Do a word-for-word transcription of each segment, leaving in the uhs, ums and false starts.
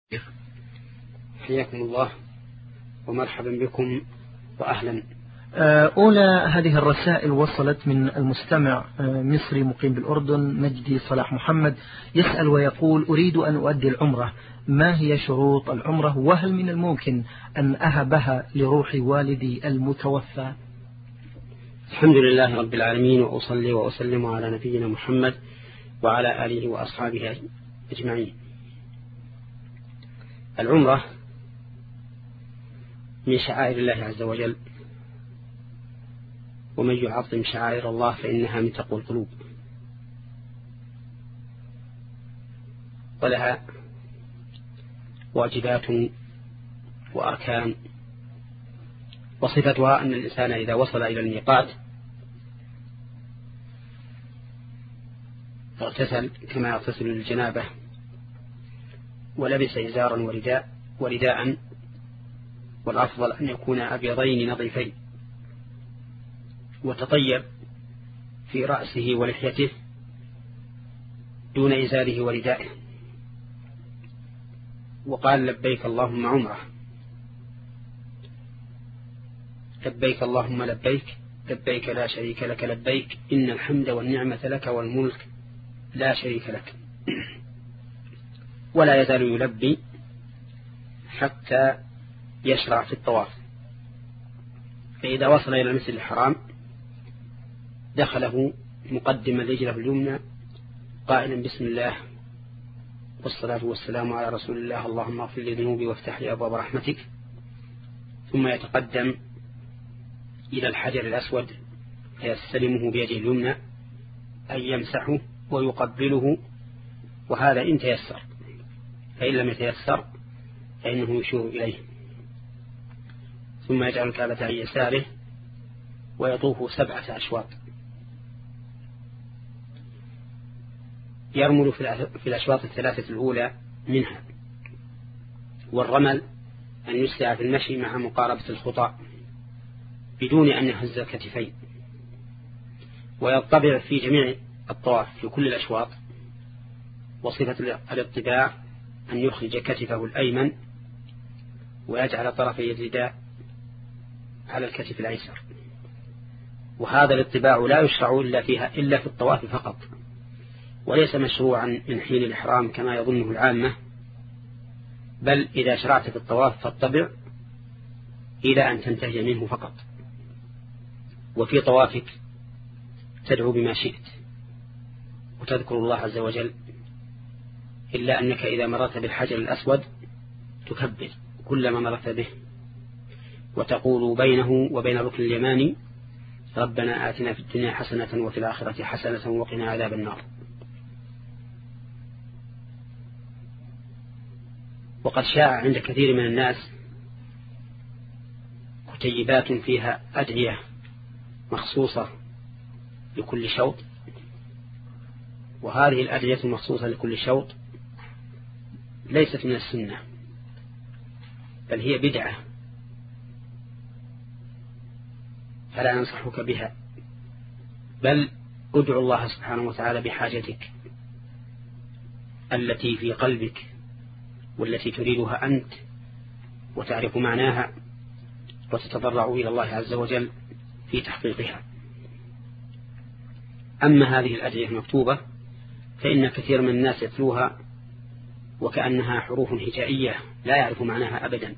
حياكم الله ومرحبا بكم وأهلا. أولى هذه الرسائل وصلت من المستمع مصري مقيم بالأردن مجدي صلاح محمد، يسأل ويقول: أريد أن أؤدي العمرة، ما هي شروط العمرة، وهل من الممكن أن أهبها لروح والدي المتوفى؟ الحمد لله رب العالمين، وأصلي وأسلم على نبينا محمد وعلى آله وأصحابه أجمعين. العمرة من شعائر الله عز وجل، ومن يعظم شعائر الله فإنها من تقوى القلوب، ولها واجبات وأركان. وصفتها أن الإنسان إذا وصل إلى الميقات اغتسل كما يغتسل للجنابة، ولبس إزارا ورداء ورداء والأفضل أن يكون أبيضين نظيفين، وتطيب في رأسه ولحيته دون إزاره وردائه، وقال: لبيك اللهم عمره، لبيك اللهم لبيك، لبيك لا شريك لك لبيك، إن الحمد والنعمة لك والملك لا شريك لك. ولا يزال يلبي حتى يشرع في الطواف، فإذا وصل إلى المسجد الحرام دخله مقدما رجله اليمنى قائلا: بسم الله والصلاة والسلام على رسول الله، اللهم اغفر لي ذنوبي وافتح لي أبواب رحمتك. ثم يتقدم إلى الحجر الأسود فيستلمه بيده اليمنى، أي يمسحه ويقبله، وهذا إن تيسر، فإن لم يتيسر فإنه يشير إليه. ثم يجعل الكعبة عن يساره ويطوف سبعة أشواط، يرمل في الأشواط الثلاثة الأولى منها. والرمل أن يسرع في المشي مع مقاربة الخطى بدون أن يهز الكتفين، ويطبع في جميع الطواف في كل الأشواط. وصفة الاطباع أن يخرج كتفه الأيمن ويجعل طرفي الرداء على الكتف الأيسر. وهذا الاطباع لا يشرع إلا فيها إلا في الطواف فقط، وليس مشروعا من حين الإحرام كما يظنه العامة، بل إذا شرعت في الطواف فاتبع إلى أن تنتهي منه فقط. وفي طوافك تدعو بما شئت وتذكر الله عز وجل، إلا أنك إذا مررت بالحجر الأسود تكبر كلما مررت به، وتقول بينه وبين الركن اليماني: ربنا آتنا في الدنيا حسنة وفي الآخرة حسنة وقنا عذاب النار. وقد شاع عند كثير من الناس كتيبات فيها أدعية مخصوصة لكل شوط، وهذه الأدعية المخصوصة لكل شوط ليست من السنة، بل هي بدعة، فلا ننصحك بها، بل ادعو الله سبحانه وتعالى بحاجتك التي في قلبك والتي تريدها أنت وتعرف معناها، وتتضرع إلى الله عز وجل في تحقيقها. أما هذه الأدعية المكتوبة فإن كثير من الناس يتلوها وكأنها حروف هجائية لا يعرف معناها أبدا.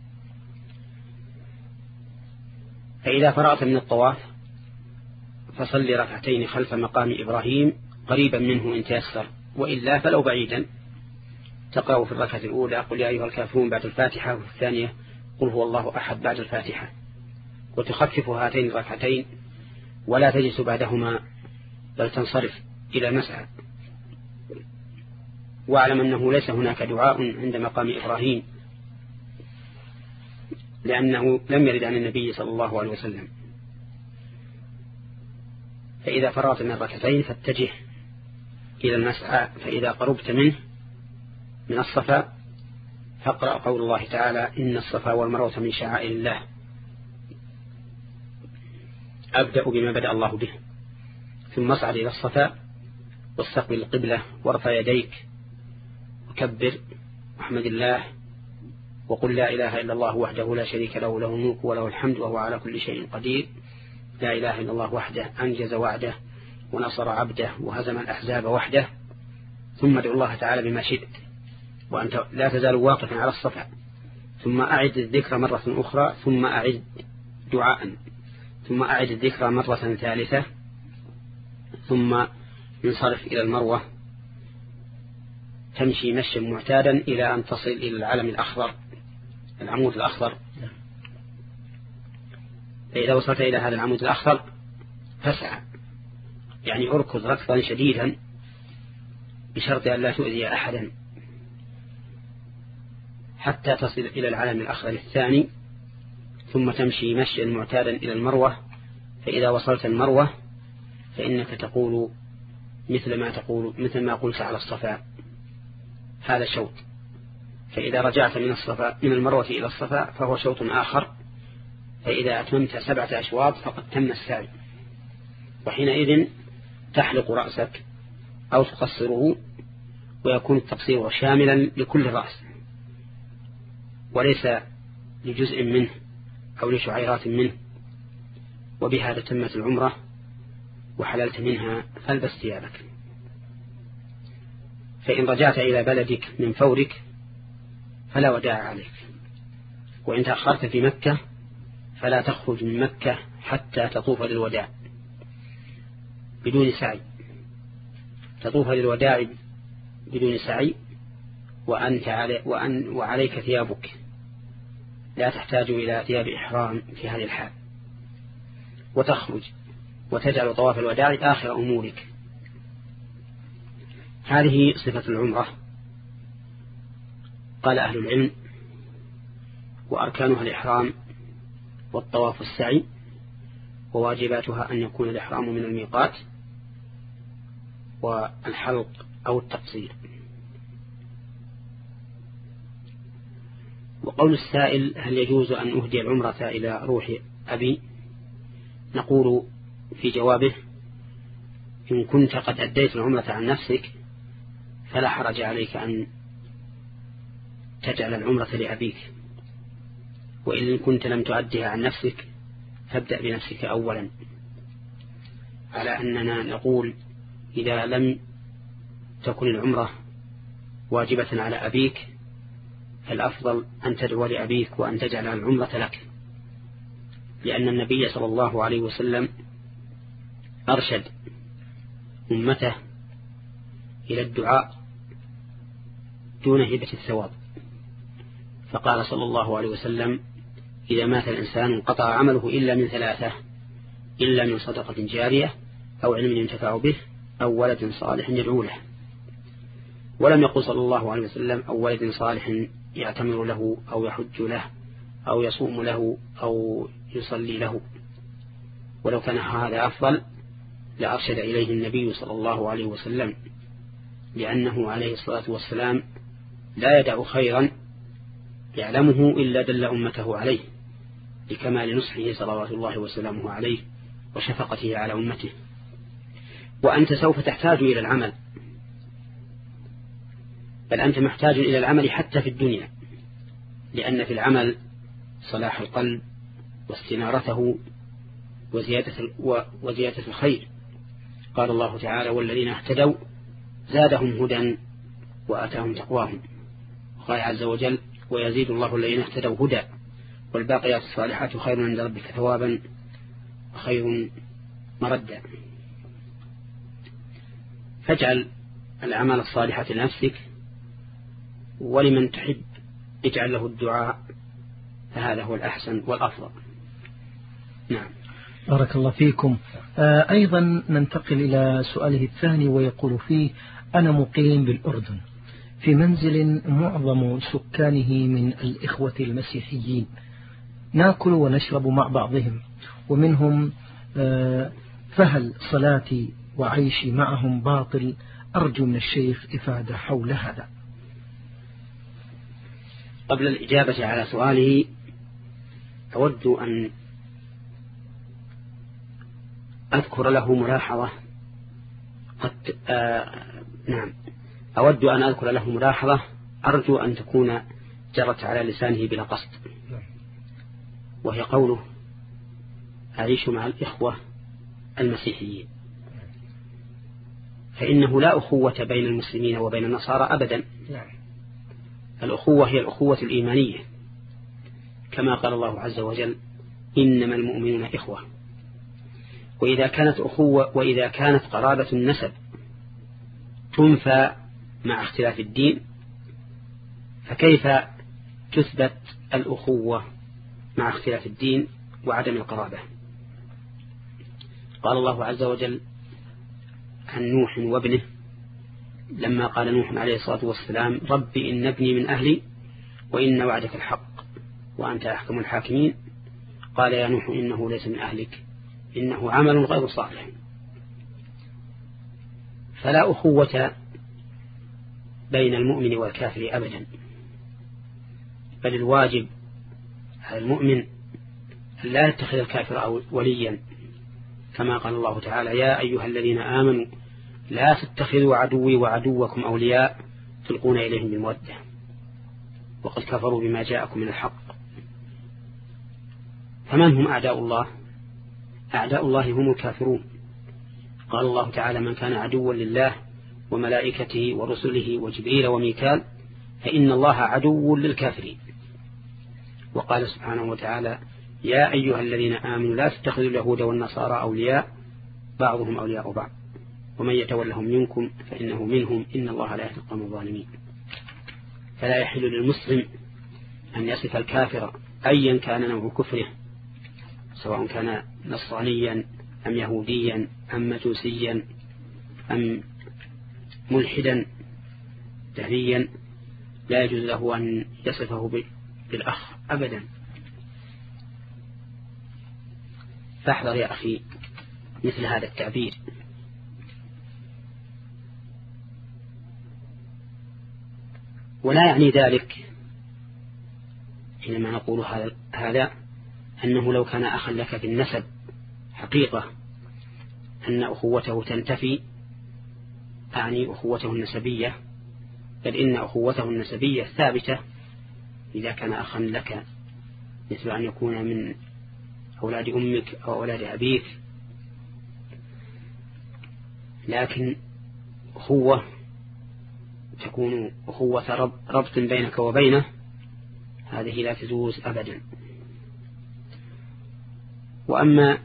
فإذا فرغت من الطواف فصل ركعتين خلف مقام إبراهيم قريبا منه إن تيسر، وإلا فلو بعيدا تقرأ في الركعة الأولى قل يا أيها الكافرون بعد الفاتحة، وفي الثانية قل هو الله أحد بعد الفاتحة، وتخفف هاتين الركعتين ولا تجلس بعدهما بل تنصرف إلى المسعى. واعلم أنه ليس هناك دعاء عند مقام إبراهيم، لأنه لم يرد عن النبي صلى الله عليه وسلم. فإذا فرغت من الركعتين فاتجه إلى المسعى، فإذا قربت منه من الصفا فاقرأ قول الله تعالى: إن الصفا والمروة من شعائر الله، أبدأ بما بدأ الله به، ثم اصعد إلى الصفا واستقبل القبلة وارفع يديك وكبر واحمد الله وقل لا إله إلا الله وحده لا شريك له له الملك وله الحمد وهو على كل شيء قدير. لا إله إلا الله وحده أنجز وعده ونصر عبده وهزم الأحزاب وحده. ثم ادعو الله تعالى بما شئت وأنت لا تزال واقفا على الصفا. ثم أعد الذكر مرة أخرى ثم أعد دعاء ثم أعد الذكر مرة ثالثة ثم ينصرف إلى المروة تمشي مشيا معتادا إلى أن تصل إلى العلم الأخضر العمود الأخضر. فإذا وصلت إلى هذا العمود الأخضر فاسعى يعني أركض ركضا شديدا بشرط أن لا تؤذي أحدا حتى تصل إلى العلم الأخضر الثاني. ثم تمشي مشيا معتادا إلى المروة. فإذا وصلت المروة فإنك تقول مثل ما تقول مثل ما قلت على الصفا هذا شوط. فإذا رجعت من الصفا من المروة إلى الصفا فهو شوط آخر. فإذا أتممت سبعة أشواط فقد تم السعي. وحينئذ تحلق رأسك أو تقصره ويكون التقصير شاملا لكل رأس وليس لجزء منه أو لشعيرات منه. وبهذا تمت العمرة وحللت منها فالبس ثيابك. فإن رجعت إلى بلدك من فورك فلا وداع عليك. وإن تأخرت في مكة فلا تخرج من مكة حتى تطوف للوداع بدون سعي. تطوف للوداع بدون سعي وأنت علي وأن وعليك ثيابك لا تحتاج إلى ثياب إحرام في هذه الحال. وتخرج وتجعل طواف الوداع آخر أمورك. هذه صفة العمرة. قال أهل العلم وأركانها الإحرام والطواف السعي وواجباتها أن يكون الإحرام من الميقات والحلق أو التقصير. وقول السائل هل يجوز أن أهدي العمرة إلى روح أبي؟ نقول في جوابه إن كنت قد أديت العمرة عن نفسك فلا حرج عليك أن تجعل العمرة لأبيك. وإن كنت لم تؤديها عن نفسك فابدأ بنفسك أولا، على أننا نقول إذا لم تكن العمرة واجبة على أبيك فالأفضل أن تدعو لأبيك وأن تجعل العمرة لك، لأن النبي صلى الله عليه وسلم أرشد أمته إلى الدعاء دون هبة الثواب. فقال صلى الله عليه وسلم إذا مات الإنسان انقطع عمله إلا من ثلاثة: إلا من صدقة جارية أو علم ينتفع به أو ولد صالح يدعو له. ولم يقل صلى الله عليه وسلم أو ولد صالح يعتمر له أو يحج له أو يصوم له أو يصلي له. ولو كان هذا أفضل لأرشد إليه النبي صلى الله عليه وسلم، لأنه عليه الصلاة والسلام لا يدع خيرا يعلمه إلا دل أمته عليه، لكمال نصحه صلوات الله وسلامه عليه وشفقته على أمته. وأنت سوف تحتاج إلى العمل، بل أنت محتاج إلى العمل حتى في الدنيا، لأن في العمل صلاح القلب واستنارته وزيادة, وزيادة الخير. قال الله تعالى والذين اهتدوا زادهم هدى وآتاهم تقواهم. قال عز وجل ويزيد الله الذين اهتدوا هدى والباقيات الصالحات خير عند ربك ثوابا وخير مردا. فاجعل الأعمال الصالحة لنفسك، ولمن تحب اجعل له الدعاء، فهذا هو الأحسن والأفضل. نعم. بارك الله فيكم. آه أيضا ننتقل إلى سؤاله الثاني ويقول فيه: أنا مقيم بالأردن في منزل معظم سكانه من الإخوة المسيحيين، ناكل ونشرب مع بعضهم ومنهم، آه فهل صلاتي وعيشي معهم باطل؟ أرجو من الشيخ إفادة حول هذا. قبل الإجابة على سؤاله أود أن أذكر له ملاحظة قد آه نعم أود أن أذكر له ملاحظة أرجو أن تكون جرت على لسانه بلا قصد، وهي قوله أعيش مع الإخوة المسيحيين، فإنه لا أخوة بين المسلمين وبين النصارى أبدا. الأخوة هي الأخوة الإيمانية، كما قال الله عز وجل إنما المؤمنون إخوة. وإذا كانت أخوة وإذا كانت قرابة النسب تنفى مع اختلاف الدين، فكيف تثبت الأخوة مع اختلاف الدين وعدم القرابة؟ قال الله عز وجل عن نوح وابنه لما قال نوح عليه الصلاة والسلام رب إن ابني من أهلي وإن وعدك الحق وأنت أحكم الحاكمين، قال يا نوح إنه ليس من أهلك إنه عمل غير صالح. فلا أخوة بين المؤمن والكافر أبدا، بل الواجب على المؤمن أن لا يتخذ الكافر وليا، كما قال الله تعالى يا أيها الذين آمنوا لا تتخذوا عدوي وعدوكم أولياء تلقون إليهم بالمودة وقد كفروا بما جاءكم من الحق. فمن هم أعداء الله؟ أعداء الله هم الكافرون. قال الله تعالى من كان عدوا لله وملائكته ورسله وجبريل وميكال فإن الله عدو للكافرين. وقال سبحانه وتعالى يا أيها الذين آمنوا لا تتخذوا اليهود والنصارى أولياء بعضهم أولياء بعض ومن يتولهم منكم فإنه منهم إن الله لا يهدي القوم الظالمين. فلا يحل للمسلم أن يصف الكافر أيا كان نوع كفره، سواء كان نصرانيا أم يهوديا أم مجوسيا أم ملحدا دهريا، لا يجوز له أن يصفه بالأخ أبدا. فاحذر يا أخي مثل هذا التعبير. ولا يعني ذلك حينما نقول هذا أنه لو كان أخا لك في النسب حقيقة أن أخوته تنتفي، أعني أخوته النسبية، بل إن أخوته النسبية ثابتة إذا كان أخا لك، مثل أن يكون من أولاد أمك أو أولاد أبيك. لكن أخوة تكون أخوة رب ربط بينك وبينه، هذه لا تجوز أبدا. وأما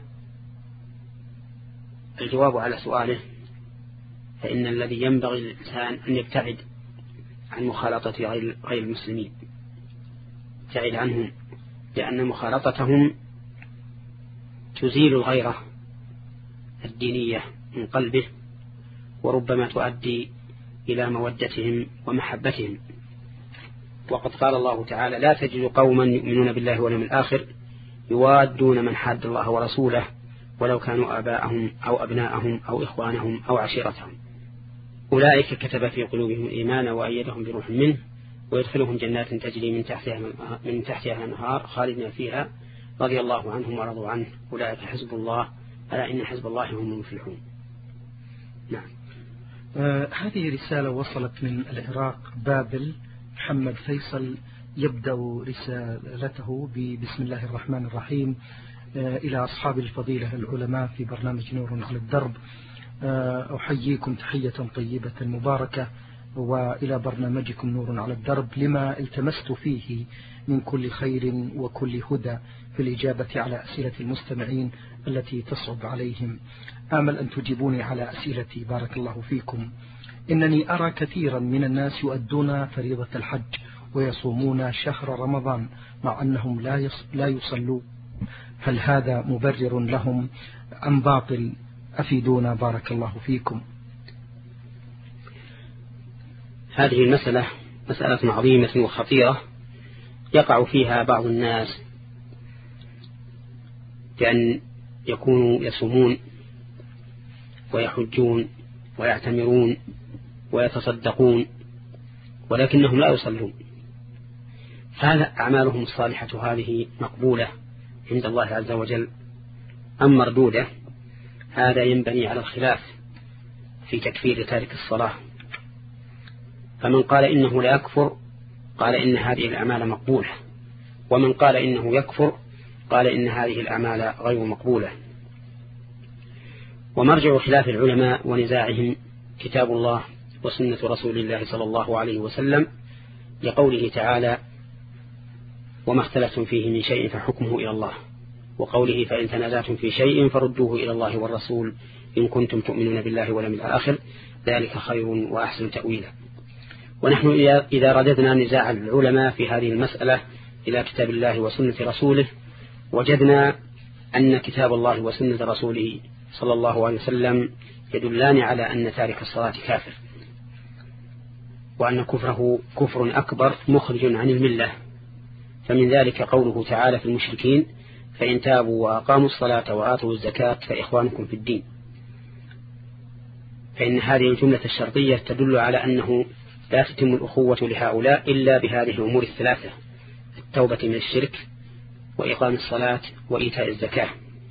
الجواب على سؤاله فإن الذي ينبغي للإنسان أن يبتعد عن مخالطة غير المسلمين، يبتعد عنهم، لأن مخالطتهم تزيل الغيرة الدينية من قلبه وربما تؤدي إلى مودتهم ومحبتهم. وقد قال الله تعالى لا تجد قوما يؤمنون بالله واليوم الآخر يوادون من حاد الله ورسوله ولو كانوا آباءهم أو أبناءهم أو إخوانهم أو عشيرتهم أولئك كتب في قلوبهم الإيمان وأيدهم بروح منه ويدخلهم جنات تجري من تحتها من تحتها الأنهار خالدين فيها رضي الله عنهم ورضوا عنه أولئك حزب الله ألا إن حزب الله هم المفلحون. نعم. آه هذه رسالة وصلت من العراق بابل. محمد فيصل يبدأ رسالته بسم الله الرحمن الرحيم آه إلى أصحاب الفضيلة العلماء في برنامج نور على الدرب، آه أحييكم تحية طيبة مباركة وإلى برنامجكم نور على الدرب لما التمست فيه من كل خير وكل هدى في الإجابة على أسئلة المستمعين التي تصعب عليهم. آمل أن تجيبوني على أسئلتي بارك الله فيكم. إنني أرى كثيرا من الناس يؤدون فريضة الحج ويصومون شهر رمضان مع أنهم لا يصلون، هل هذا مبرر لهم أم باطل؟ أفيدونا بارك الله فيكم. هذه المسألة مسألة عظيمة وخطيرة يقع فيها بعض الناس بأن يكونوا يصومون ويحجون ويعتمرون ويتصدقون ولكنهم لا يصلون، فهذا أعمالهم الصالحة هذه مقبولة عند الله عز وجل أم مردودة؟ هذا ينبني على الخلاف في تكفير تارك الصلاة. فمن قال إنه لا يكفر قال إن هذه الأعمال مقبولة، ومن قال إنه يكفر قال إن هذه الأعمال غير مقبولة. ومرجع خلاف العلماء ونزاعهم كتاب الله وسنة رسول الله صلى الله عليه وسلم، لقوله تعالى: وما اختلفتم فيه من شيء فحكمه إلى الله، وقوله: فإن تنازعتم في شيء فردوه إلى الله والرسول إن كنتم تؤمنون بالله واليوم الآخر ذلك خير وأحسن تأويلا. ونحن إذا رددنا نزاع العلماء في هذه المسألة إلى كتاب الله وسنة رسوله وجدنا أن كتاب الله وسنة رسوله صلى الله عليه وسلم يدلان على أن تارك الصلاة كافر، وأن كفره كفر أكبر مخرج عن الملة. فمن ذلك قوله تعالى في المشركين: فإن تابوا وأقاموا الصلاة وآتوا الزكاة فإخوانكم في الدين. فإن هذه الجملة الشرطية تدل على أنه لا تتم الأخوة لهؤلاء إلا بهذه الأمور الثلاثة: التوبة من الشرك وإقام الصلاة وإيتاء الزكاة.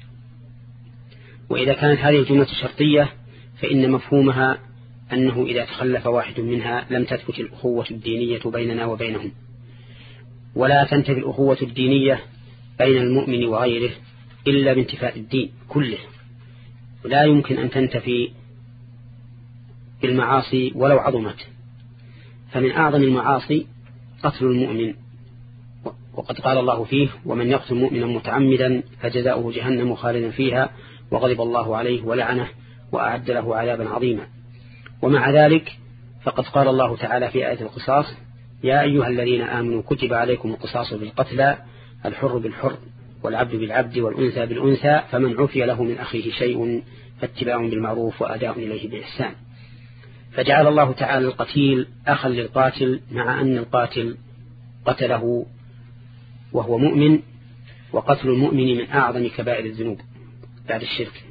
وإذا كانت هذه الجملة شرطية فإن مفهومها أنه إذا تخلف واحد منها لم تثبت الأخوة الدينية بيننا وبينهم، ولا تنتفي الأخوة الدينية بين المؤمن وغيره إلا بانتفاء الدين كله، ولا يمكن أن تنتفي بالمعاصي ولو عظمت. فمن أعظم المعاصي قتل المؤمن، وقد قال الله فيه: ومن يقتل مؤمنا متعمدا فجزاؤه جهنم خالدا فيها وغضب الله عليه ولعنه وأعد له عذابا عظيما. ومع ذلك فقد قال الله تعالى في آية القصاص: يا أيها الذين آمنوا كتب عليكم القصاص بالقتلى الحر بالحر والعبد بالعبد والأنثى بالأنثى فمن عفي له من أخيه شيء فاتباع بالمعروف وأداء إليه بإحسان. فجعل الله تعالى القتيل أخا للقاتل، مع أن القاتل قتله وهو مؤمن، وقتل المؤمن من أعظم كبائر الذنوب بعد الشرك.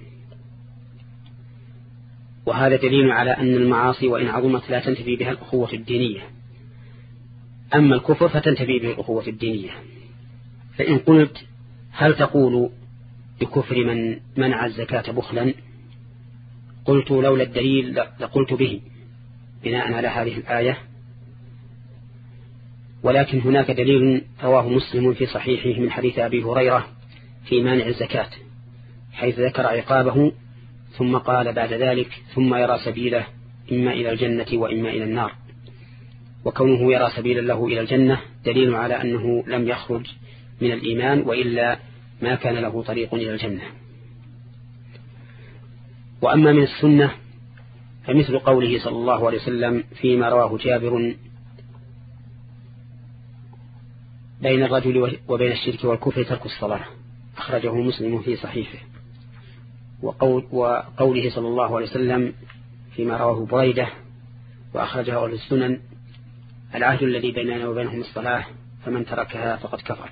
وهذا دليل على أن المعاصي وإن عظمت لا تنتفي بها الأخوة الدينية، أما الكفر فتنتفي به الأخوة الدينية. فإن قلت: هل تقول بكفر من منع الزكاة بخلا؟ قلت: لولا الدليل لقلت به بناء على هذه الآية، ولكن هناك دليل رواه مسلم في صحيحه من حديث أبي هريرة في مانع الزكاة، حيث ذكر عقابه ثم قال بعد ذلك: ثم يرى سبيله إما إلى الجنة وإما إلى النار. وكونه يرى سبيلا له إلى الجنة دليل على أنه لم يخرج من الإيمان، وإلا ما كان له طريق إلى الجنة. وأما من السنة فمثل قوله صلى الله عليه وسلم فيما رواه جابر: بين الرجل وبين الشرك والكفر ترك الصلاة، أخرجه مسلم في صحيحه. وقول وقوله صلى الله عليه وسلم فيما رواه بريدة وأخرجه أهل السنن: العهد الذي بيننا وبينهم الصلاة فمن تركها فقد كفر.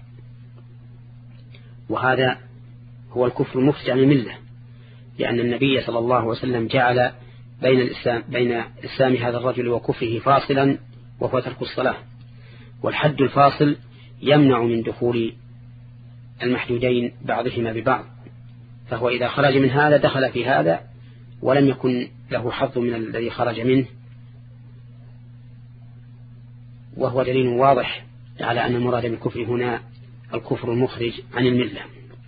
وهذا هو الكفر المخرج عن الملة، لأن النبي صلى الله عليه وسلم جعل بين الإسلام, بين إسلام هذا الرجل وكفره فاصلا، وهو ترك الصلاة. والحد الفاصل يمنع من دخول المحدودين بعضهما ببعض، فهو إذا خرج من هذا دخل في هذا ولم يكن له حظ من الذي خرج منه، وهو دليل واضح على أن المراد بالكفر هنا الكفر المخرج عن الملة.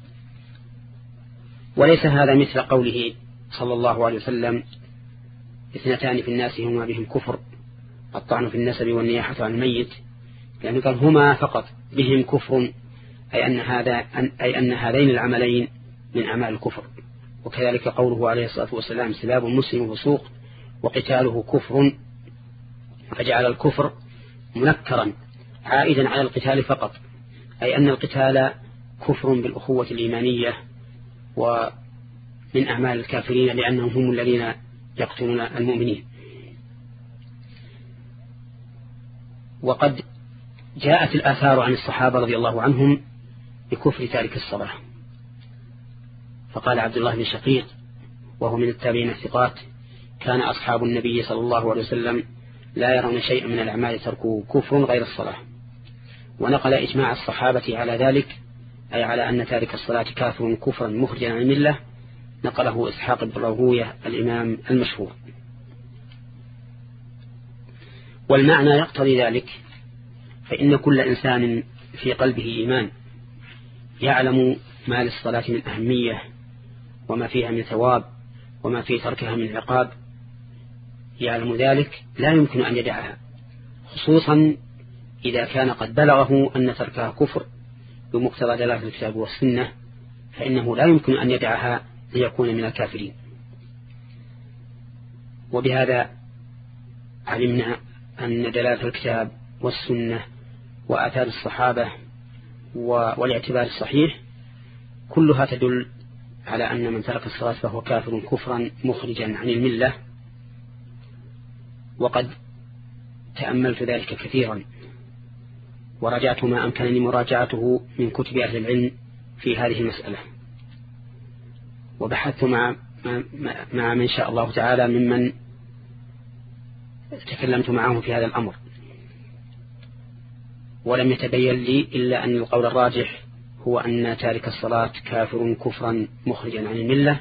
وليس هذا مثل قوله صلى الله عليه وسلم: اثنتان في الناس هما بهم كفر، الطعن في النسب والنياحة عن الميت، لأنه قال هما فقط بهم كفر، أي أن, هذا أي أن هذين العملين من أعمال الكفر. وكذلك قوله عليه الصلاة والسلام: سباب المسلم فسوق وقتاله كفر، فجعل الكفر منكرا عائدا على القتال فقط، أي أن القتال كفر بالأخوة الإيمانية ومن أعمال الكافرين، لأنهم هم الذين يقتلون المؤمنين. وقد جاءت الآثار عن الصحابة رضي الله عنهم بكفر تارك الصلاة، فقال عبد الله بن شقيق وهو من التابعين الثقات: كان أصحاب النبي صلى الله عليه وسلم لا يرون شيئا من الأعمال تركوا كفر غير الصلاة. ونقل إجماع الصحابة على ذلك، أي على أن تارك الصلاة كافر كفرا مخرجا عن الملة، نقله إسحاق بن راهويه الإمام المشهور. والمعنى يقتضي ذلك، فإن كل إنسان في قلبه إيمان يعلم ما للصلاة من أهمية وما فيها من ثواب وما في تركها من عقاب، يعلم ذلك لا يمكن أن يدعها، خصوصا إذا كان قد بلغه أن تركها كفر بمقتضى دلالة الكتاب والسنة، فإنه لا يمكن أن يدعها ليكون من الكافرين. وبهذا علمنا أن دلالة الكتاب والسنة وآثار الصحابة والاعتبار الصحيح كلها تدل على أن من ترك الصلاة فهو كافر كفرا مخرجا عن الملة. وقد تأملت ذلك كثيرا ورجعت ما أمكنني مراجعته من كتب أهل العلم في هذه المسألة، وبحثت مع, مع من شاء الله تعالى ممن تكلمت معهم في هذا الأمر، ولم يتبين لي إلا أن القول الراجح هو أن تارك الصلاة كافر كفرا مخرجا عن الملة.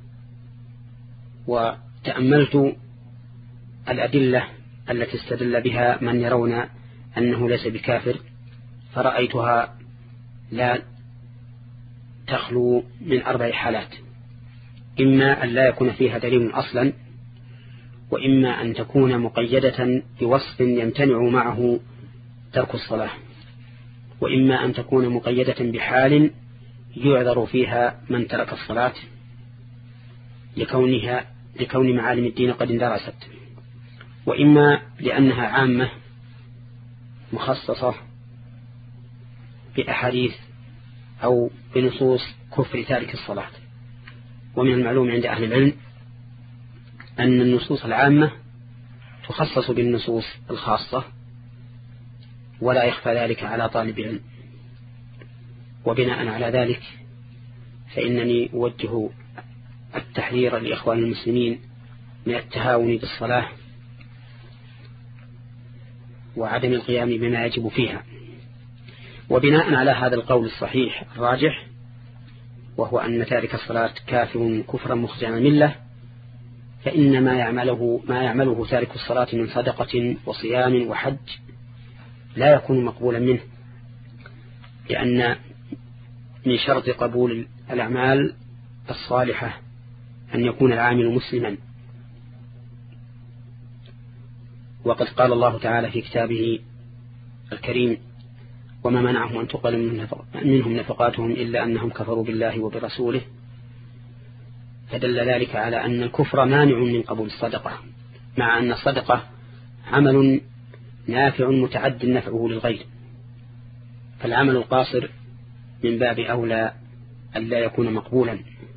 وتأملت الأدلة التي استدل بها من يرون أنه ليس بكافر، فرأيتها لا تخلو من أربع حالات: إما أن لا يكون فيها دليل أصلا، وإما أن تكون مقيدة بوصف يمتنع معه ترك الصلاة، وإما أن تكون مقيدة بحال يعذر فيها من ترك الصلاة لكونها لكون معالم الدين قد اندرست، وإما لأنها عامة مخصصة بأحاديث أو بنصوص كفر تارك الصلاة. ومن المعلوم عند أهل العلم أن النصوص العامة تخصص بالنصوص الخاصة، ولا يخفى ذلك على طالب علم. وبناء على ذلك فإنني أوجه التحذير لإخوان المسلمين من التهاون بالصلاة وعدم القيام بما يجب فيها. وبناء على هذا القول الصحيح الراجح، وهو أن تارك الصلاة كافر كفرا مخرجا عن الملة، فإن ما يعمله ما يعمله تارك الصلاة من صدقة وصيام وحج لا يكون مقبولا منه، لأن من شرط قبول الأعمال الصالحة أن يكون العامل مسلما. وقد قال الله تعالى في كتابه الكريم: وما منعهم أن تقبل منهم نفقاتهم إلا أنهم كفروا بالله وبرسوله. فدل ذلك على أن الكفر مانع من قبول الصدقة، مع أن الصدقة عمل نافع متعد نفعه للغير، فالعمل القاصر من باب أولى أن لا يكون مقبولا.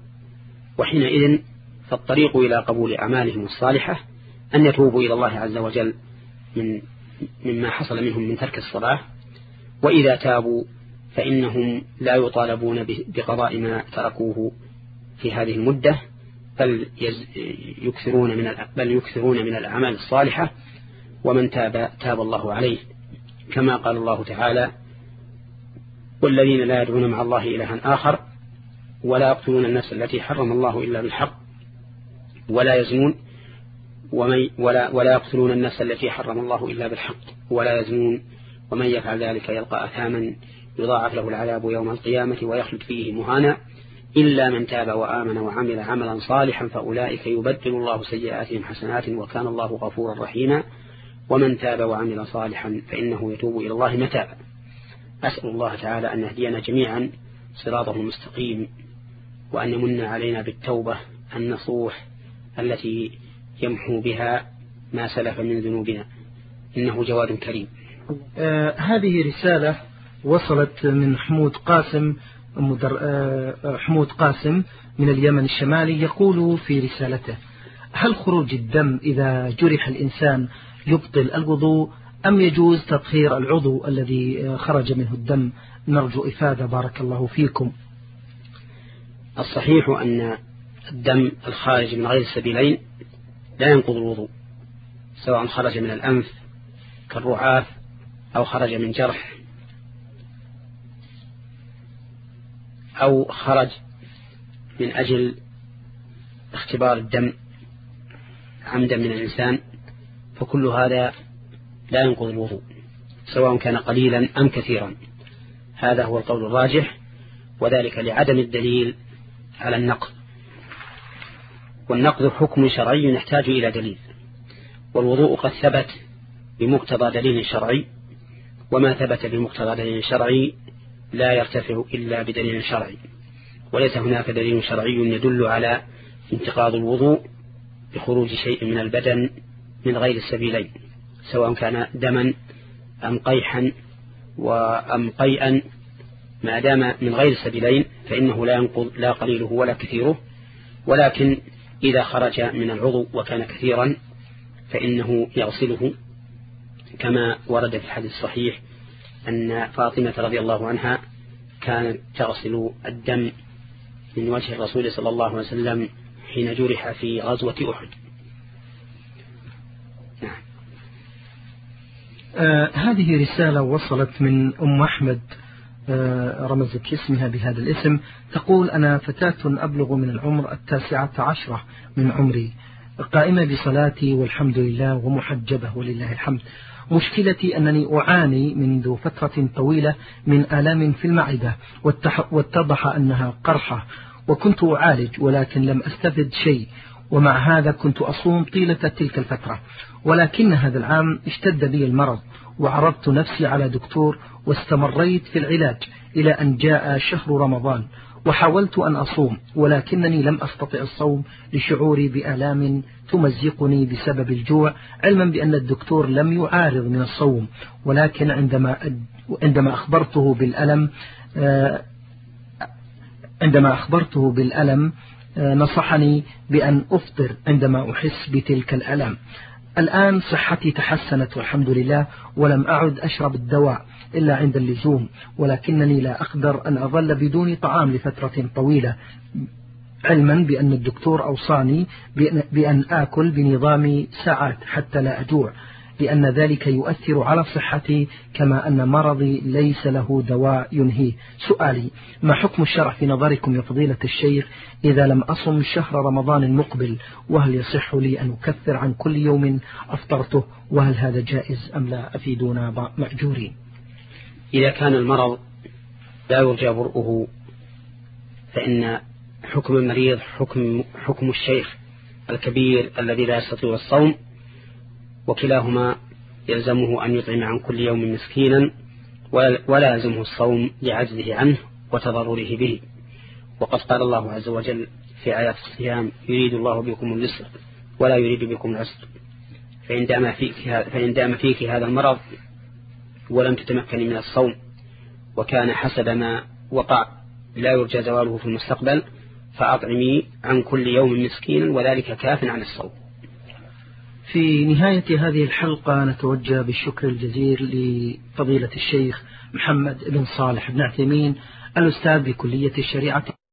وحينئذ فالطريق إلى قبول أعمالهم الصالحة أن يتوبوا إلى الله عز وجل من مما حصل منهم من ترك الصلاة، وإذا تابوا فإنهم لا يطالبون بقضاء ما تركوه في هذه المدة، بل يكثرون من بل يكثرون من الأعمال الصالحة، ومن تاب تاب الله عليه، كما قال الله تعالى: والذين لا يدعون مع الله إلها آخر ولا يقتلون النفس التي حرم الله إلا بالحق ولا يزنون ولا, ولا يقتلون النفس التي حرم الله إلا بالحق ولا يزنون ومن يفعل ذلك يلقى أثاما يضاعف له العذاب يوم القيامة ويخلد فيه مهانا إلا من تاب وآمن وعمل عملا صالحا فأولئك يبدل الله سيئاتهم حسنات وكان الله غفورا رحيما ومن تاب وعمل صالحا فإنه يتوب إلى الله متابا. أسأل الله تعالى أن يهدينا جميعا صراطه المستقيم، وأن يمن علينا بالتوبة النصوح التي يمحو بها ما سلف من ذنوبنا، إنه جواد كريم. آه هذه رسالة وصلت من حمود قاسم مدر... آه حمود قاسم من اليمن الشمالي، يقول في رسالته: هل خروج الدم إذا جرح الإنسان يبطل الوضوء أم يجوز تطهير العضو الذي خرج منه الدم؟ نرجو إفادة بارك الله فيكم. الصحيح أن الدم الخارج من غير السبيلين لا ينقض الوضوء، سواء خرج من الأنف كالرعاف أو خرج من جرح أو خرج من أجل اختبار الدم عمدا من الإنسان، فكل هذا لا ينقض الوضوء. سواء كان قليلا أم كثيرا. هذا هو القول الراجح، وذلك لعدم الدليل على النقض. والنقض حكم شرعي يحتاج إلى دليل، والوضوء قد ثبت بمقتضى دليل شرعي، وما ثبت بمقتضى دليل شرعي لا يرتفع إلا بدليل شرعي، وليس هناك دليل شرعي يدل على انتقاض الوضوء بخروج شيء من البدن من غير السبيلين، سواء كان دما أم قيحا وأم قيئا، ما دام من غير السبيلين فإنه لا ينقض لا قليله ولا كثيره. ولكن إذا خرج من العضو وكان كثيرا فإنه يغسله، كما ورد في الحديث الصحيح أن فاطمة رضي الله عنها كانت تغسل الدم من وجه الرسول صلى الله عليه وسلم حين جرح في غزوة أحد. نعم. آه هذه رسالة وصلت من أم أحمد، آه رمزت اسمها بهذا الاسم، تقول: أنا فتاة أبلغ من العمر التاسعة عشرة من عمري، قائمة بصلاتي والحمد لله ومحجبة ولله الحمد. مشكلتي أنني أعاني منذ فترة طويلة من آلام في المعدة، واتضح أنها قرحة، وكنت أعالج ولكن لم أستفد شيء، ومع هذا كنت أصوم طيلة تلك الفترة. ولكن هذا العام اشتد بي المرض وعرضت نفسي على دكتور واستمريت في العلاج إلى أن جاء شهر رمضان، وحاولت أن أصوم ولكنني لم أستطع الصوم لشعوري بآلام تمزقني بسبب الجوع، علما بأن الدكتور لم يعارض من الصوم. ولكن عندما عندما أخبرته بالألم عندما أخبرته بالألم نصحني بأن أفطر عندما أحس بتلك الألم. الآن صحتي تحسنت والحمد لله، ولم أعد أشرب الدواء إلا عند اللزوم، ولكنني لا أقدر أن أظل بدون طعام لفترة طويلة، علما بأن الدكتور أوصاني بأن آكل بنظام ساعات حتى لا أجوع، لأن ذلك يؤثر على صحتي، كما أن مرضي ليس له دواء ينهيه. سؤالي: ما حكم الشرع في نظركم يا فضيلة الشيخ إذا لم أصم شهر رمضان المقبل؟ وهل يصح لي أن أكفر عن كل يوم أفطرته؟ وهل هذا جائز أم لا؟ أفيدونا مأجورين. إذا كان المرض لا يرجى برؤه فإن حكم المريض حكم, حكم الشيخ الكبير الذي لا يستطيع الصوم، وكلاهما يلزمه أن يطعم عن كل يوم مسكينا، ولا يلزمه الصوم لعجزه عنه وتضرره به. وقد قال الله عز وجل في آيات الصيام: يريد الله بكم اليسر ولا يريد بكم العسر، فإن دام فيك, فإن دام فيك هذا المرض ولم تتمكني من الصوم، وكان حسب ما وقع لا يرجى زواله في المستقبل، فأطعمي عن كل يوم مسكينا، وذلك كاف عن الصوم. في نهاية هذه الحلقة نتوجه بالشكر الجزيل لفضيلة الشيخ محمد بن صالح بن عثيمين، الأستاذ بكلية الشريعة